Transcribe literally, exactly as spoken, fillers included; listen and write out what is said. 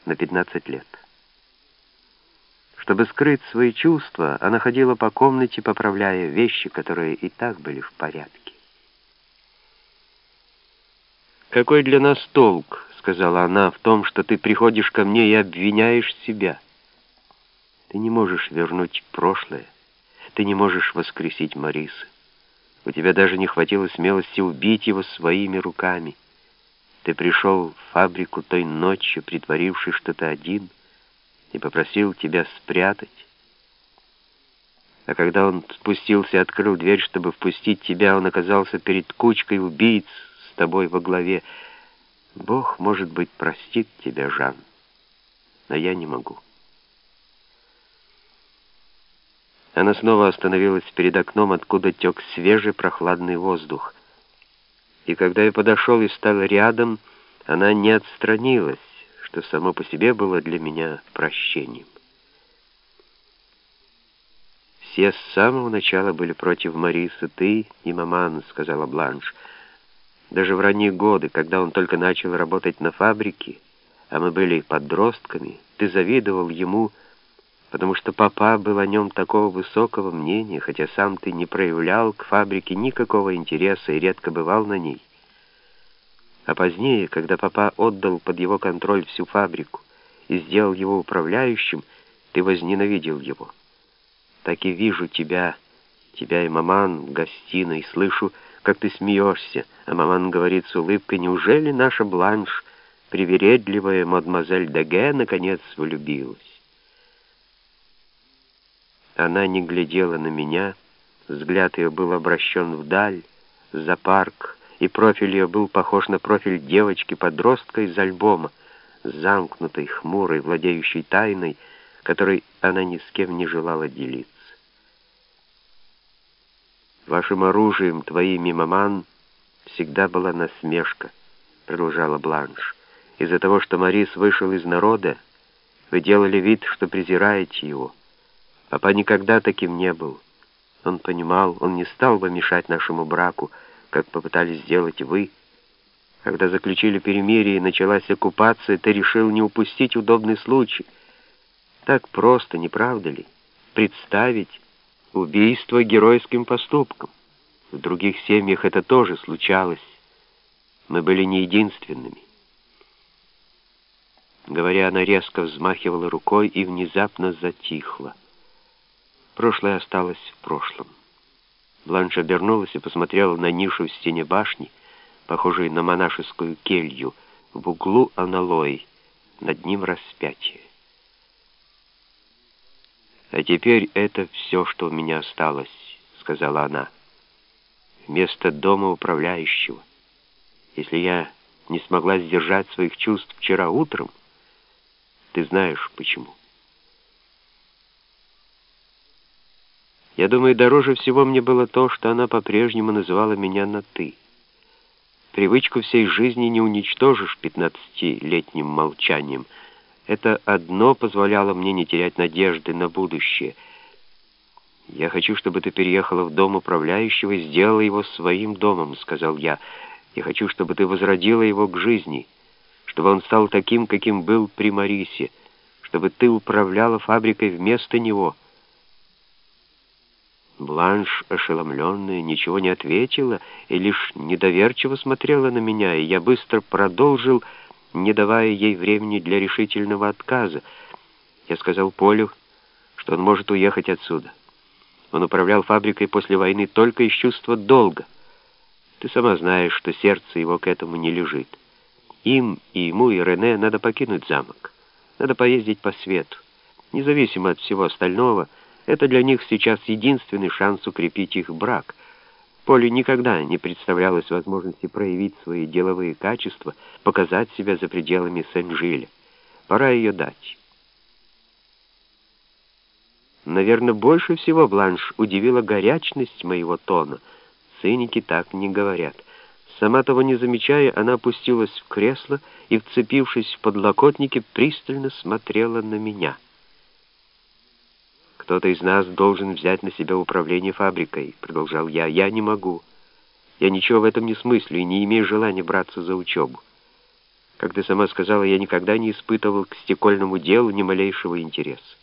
на пятнадцать лет. Чтобы скрыть свои чувства, она ходила по комнате, поправляя вещи, которые и так были в порядке. «Какой для нас толк, — сказала она, — в том, что ты приходишь ко мне и обвиняешь себя? Ты не можешь вернуть прошлое, ты не можешь воскресить Мариса. У тебя даже не хватило смелости убить его своими руками. Ты пришел в фабрику той ночью, притворившись, что ты один, и попросил тебя спрятать. А когда он спустился и открыл дверь, чтобы впустить тебя, он оказался перед кучкой убийц с тобой во главе. Бог, может быть, простит тебя, Жан, но я не могу». Она снова остановилась перед окном, откуда тек свежий прохладный воздух. И когда я подошел и стал рядом, она не отстранилась, что само по себе было для меня прощением. «Все с самого начала были против Мариса, ты и маман», — сказала Бланш. «Даже в ранние годы, когда он только начал работать на фабрике, а мы были подростками, ты завидовал ему, потому что папа был о нем такого высокого мнения, хотя сам ты не проявлял к фабрике никакого интереса и редко бывал на ней. А позднее, когда папа отдал под его контроль всю фабрику и сделал его управляющим, ты возненавидел его. Так и вижу тебя, тебя и маман в гостиной, слышу, как ты смеешься, а маман говорит с улыбкой: неужели наша Бланш, привередливая мадемуазель Деге, наконец влюбилась?» Она не глядела на меня, взгляд ее был обращен вдаль, за парк, и профиль ее был похож на профиль девочки-подростка из альбома, замкнутой, хмурой, владеющей тайной, которой она ни с кем не желала делиться. «Вашим оружием, твоими, маман, всегда была насмешка», — продолжала Бланш. «Из-за того, что Марис вышел из народа, вы делали вид, что презираете его. Папа никогда таким не был. Он понимал, он не стал бы мешать нашему браку, как попытались сделать вы. Когда заключили перемирие и началась оккупация, ты решил не упустить удобный случай. Так просто, не правда ли? Представить убийство геройским поступком. В других семьях это тоже случалось. Мы были не единственными». Говоря, она резко взмахивала рукой и внезапно затихла. Прошлое осталось в прошлом. Бланш обернулась и посмотрела на нишу в стене башни, похожую на монашескую келью, в углу аналой, над ним распятие. «А теперь это все, что у меня осталось», — сказала она. «Вместо дома управляющего. Если я не смогла сдержать своих чувств вчера утром, ты знаешь почему». Я думаю, дороже всего мне было то, что она по-прежнему называла меня на «ты». Привычку всей жизни не уничтожишь пятнадцатилетним молчанием. Это одно позволяло мне не терять надежды на будущее. «Я хочу, чтобы ты переехала в дом управляющего и сделала его своим домом», — сказал я. «Я хочу, чтобы ты возродила его к жизни, чтобы он стал таким, каким был при Марисе, чтобы ты управляла фабрикой вместо него». Бланш, ошеломленная, ничего не ответила и лишь недоверчиво смотрела на меня, и я быстро продолжил, не давая ей времени для решительного отказа. Я сказал Полю, что он может уехать отсюда. Он управлял фабрикой после войны только из чувства долга. Ты сама знаешь, что сердце его к этому не лежит. Им и ему, и Рене надо покинуть замок. Надо поездить по свету. Независимо от всего остального, это для них сейчас единственный шанс укрепить их брак. Поле никогда не представлялось возможности проявить свои деловые качества, показать себя за пределами Сен-Жиля. Пора ее дать. Наверное, больше всего Бланш удивила горячность моего тона. Циники так не говорят. Сама того не замечая, она опустилась в кресло и, вцепившись в подлокотники, пристально смотрела на меня. «Кто-то из нас должен взять на себя управление фабрикой», — продолжал я. «Я не могу. Я ничего в этом не смыслю и не имею желания браться за учебу. Как ты сама сказала, я никогда не испытывал к стекольному делу ни малейшего интереса.